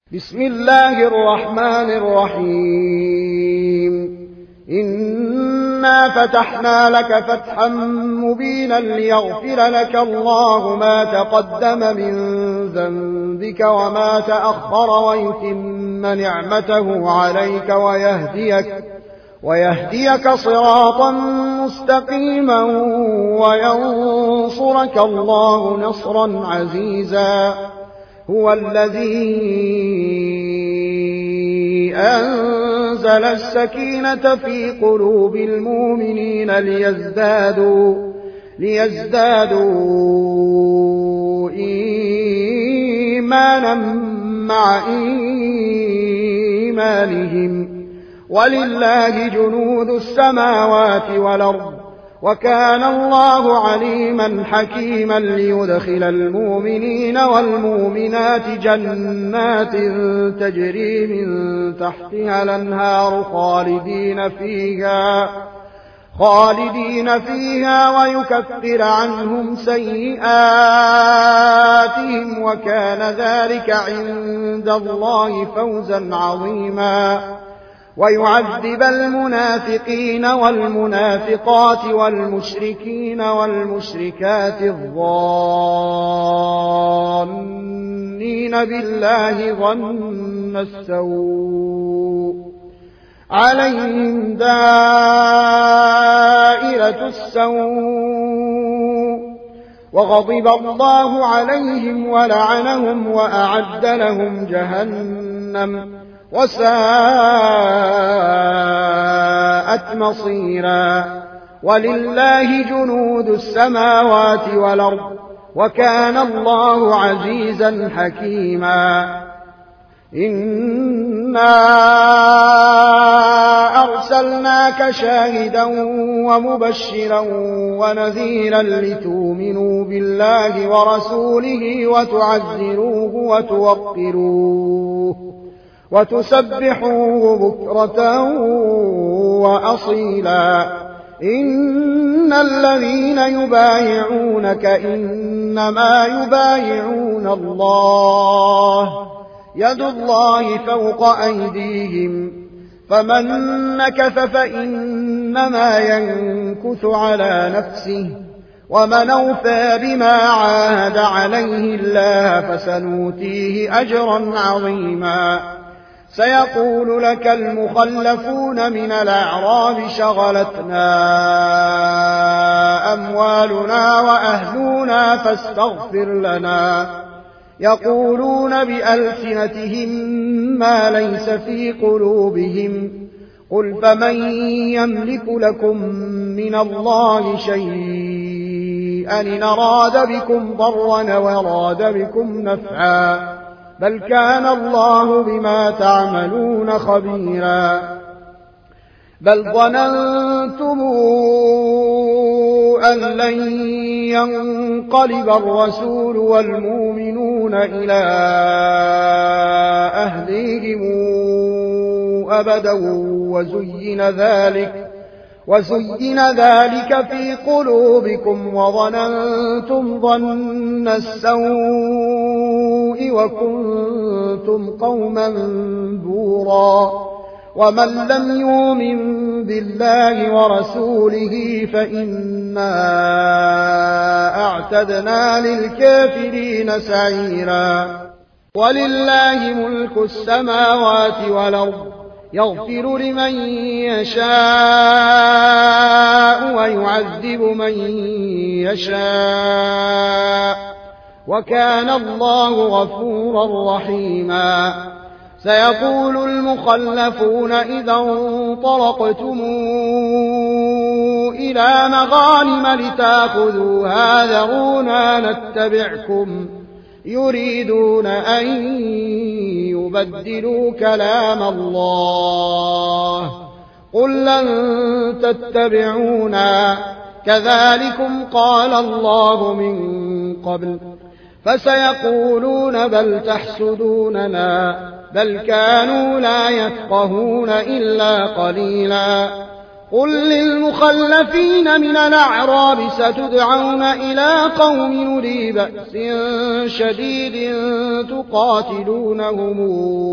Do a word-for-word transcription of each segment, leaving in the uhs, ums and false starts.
بسم الله الرحمن الرحيم إنا فتحنا لك فتحا مبينا ليغفر لك الله ما تقدم من ذنبك وما تأخر ويتم نعمته عليك ويهديك, ويهديك صراطا مستقيما وينصرك الله نصرا عزيزا. هو الذي أنزل السكينة في قلوب المؤمنين ليزدادوا, ليزدادوا إيمانا مع إيمانهم ولله جنود السماوات والأرض وكان الله عليما حكيما. ليدخل المؤمنين والمؤمنات جنات تجري من تحتها الأنهار خالدين فيها, خالدين فيها ويكفر عنهم سيئاتهم وكان ذلك عند الله فوزا عظيما. ويعذب المنافقين والمنافقات والمشركين والمشركات الظانين بالله ظن السوء عليهم دائرة السوء وغضب الله عليهم ولعنهم وأعد لهم جهنم وساءت مصيرا. ولله جنود السماوات والأرض وكان الله عزيزا حكيما. إنا أرسلناك شاهدا ومبشرا ونذيرا لتؤمنوا بالله ورسوله وتعزروه وتوقروه وتسبحوه بكرة وأصيلا. إن الذين يبايعونك إنما يبايعون الله يد الله فوق أيديهم فمن نكث فإنما ينكث على نفسه ومن أوفى بما عاهد عليه الله فسنؤتيه أجرا عظيما. سيقول لك المخلفون من الأعراب شغلتنا أموالنا وأهلنا فاستغفر لنا. يقولون بألسنتهم ما ليس في قلوبهم قل فمن يملك لكم من الله شيئا إن أراد بكم ضرا وأراد بكم نفعا بل كان الله بما تعملون خبيرا. بل ظننتم أن لن ينقلب الرسول والمؤمنون إلى أهليهم أبدا وزين ذلك وزين ذلك في قلوبكم وظننتم ظن السوء وكنتم قوما بورا. ومن لم يؤمن بالله ورسوله فإنا أعتدنا للكافرين سعيرا. ولله ملك السماوات والأرض يغفر لمن يشاء ويعذب من يشاء وكان الله غفورا رحيما. سيقول المخلفون إذا انطلقتم إلى مغانم لتأخذوها ذرونا نتبعكم يريدون أن يبدلوا كلام الله قل لن تتبعونا كذلكم قال الله من قبل فسيقولون بل تحسدوننا بل كانوا لا يفقهون إلا قليلا. قل للمخلفين من الأعراب ستدعون إلى قوم أولي بأس شديد تقاتلونهم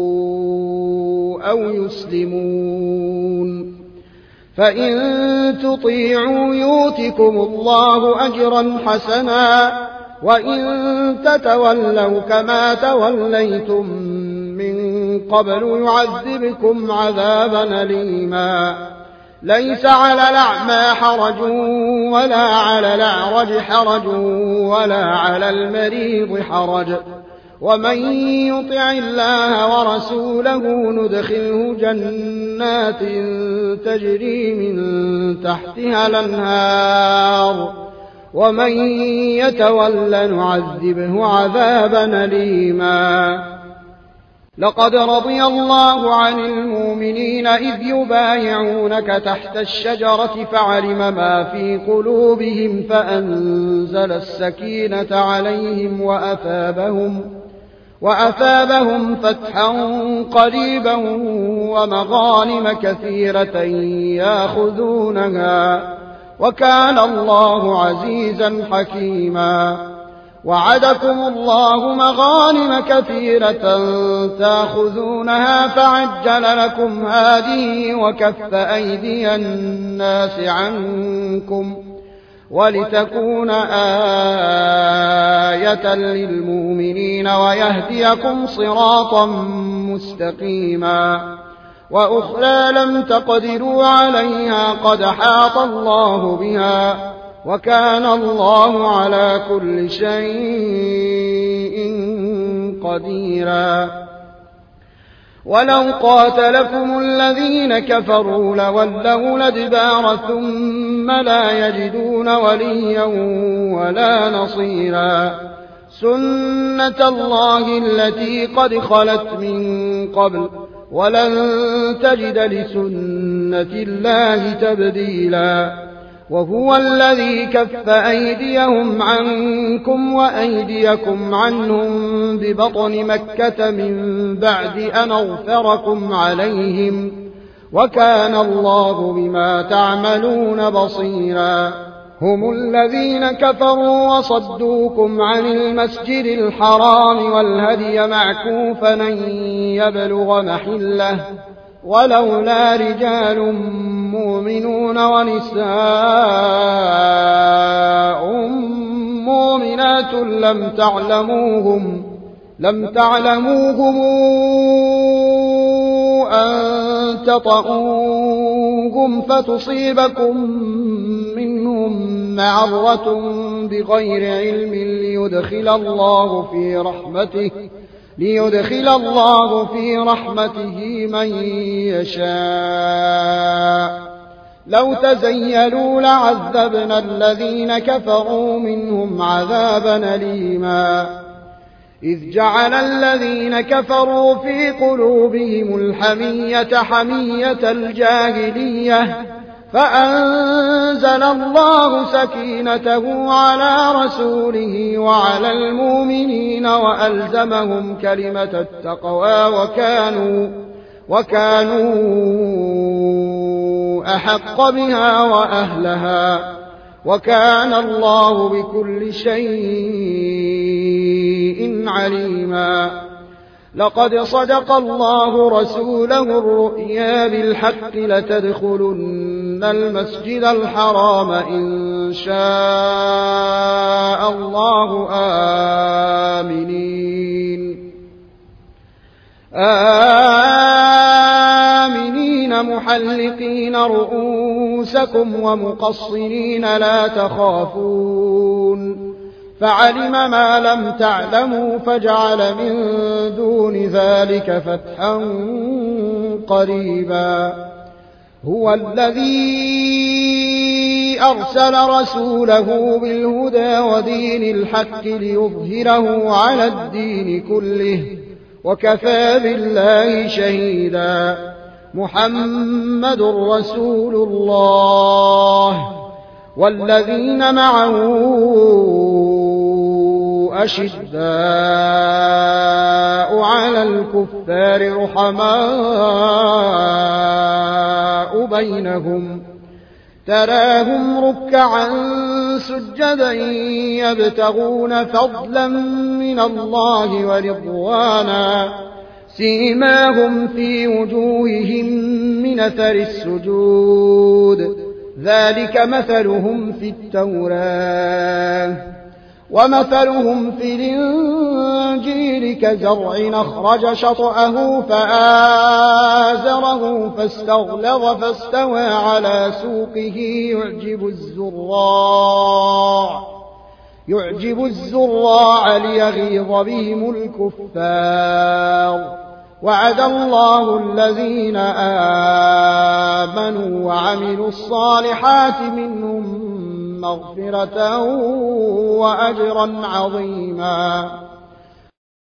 أو يسلمون فإن تطيعوا يؤتكم الله أجرا حسنا وإن تتولوا كما توليتم من قبل يعذبكم عذابا أليما ليس على الأعمى حرج ولا على الأعرج حرج ولا على المريض حرج ومن يطع الله ورسوله ندخله جنات تجري من تحتها الأنهار ومن يتول نعذبه عذابا أليما لقد رضي الله عن المؤمنين إذ يبايعونك تحت الشجرة فعلم ما في قلوبهم فأنزل السكينة عليهم وأثابهم, وأثابهم فتحا قريبا ومغانم كثيرة ياخذونها وكان الله عزيزا حكيما وعدكم الله مغانم كثيرة تاخذونها فعجل لكم هذه وكف أيدي الناس عنكم ولتكون آية للمؤمنين ويهديكم صراطا مستقيما وأخرى لم تقدروا عليها قد حاط الله بها وكان الله على كل شيء قديرا ولو قاتلكم الذين كفروا لولوا الأدبار ثم لا يجدون وليا ولا نصيرا سنة الله التي قد خلت من قبل ولن تجد لسنة الله تبديلا وهو الذي كف أيديهم عنكم وأيديكم عنهم ببطن مكة من بعد أن أغفركم عليهم وكان الله بما تعملون بصيرا هم الذين كفروا وصدوكم عن المسجد الحرام والهدي معكوفا أن يبلغ محله ولولا رجال مؤمنون ونساء مؤمنات لم تعلموهم لم تعلموهم أن تطؤوهم فتصيبكم منهم معرة بغير علم ليدخل الله في رحمته ليدخل الله في رحمته من يشاء لو تزيلوا لعذبنا الذين كفروا منهم عذابا أليما إذ جعل الذين كفروا في قلوبهم الحمية حمية الجاهلية فأنزل الله سكينته على رسوله وعلى المؤمنين وألزمهم كلمة التقوى وكانوا, وكانوا أحق بها وأهلها وكان الله بكل شيء عليما لقد صدق الله رسوله الرؤيا بالحق لتدخلن المسجد الحرام إن شاء الله آمنين آمنين محلقين رؤوسكم ومقصرين لا تخافون فعلم ما لم تعلموا فجعل من دون ذلك فتحا قريبا هو الذي أرسل رسوله بالهدى ودين الحق ليظهره على الدين كله وكفى بالله شهيدا محمد رسول الله والذين معه أشداء على الكفار رحماء بينهم تراهم ركعا سجدا يبتغون فضلا من الله ورضوانا سيماهم في وجوههم من أثر السجود ذلك مثلهم في التوراة ومثلهم في الإنجيل كزرع أخرج شطأه فآزره فاستغلظ فاستوى على سوقه يعجب الزراع يعجب الزراع ليغيظ بهم الكفار وعد الله الذين آمنوا وعملوا الصالحات منهم مغفرة وأجرا عظيما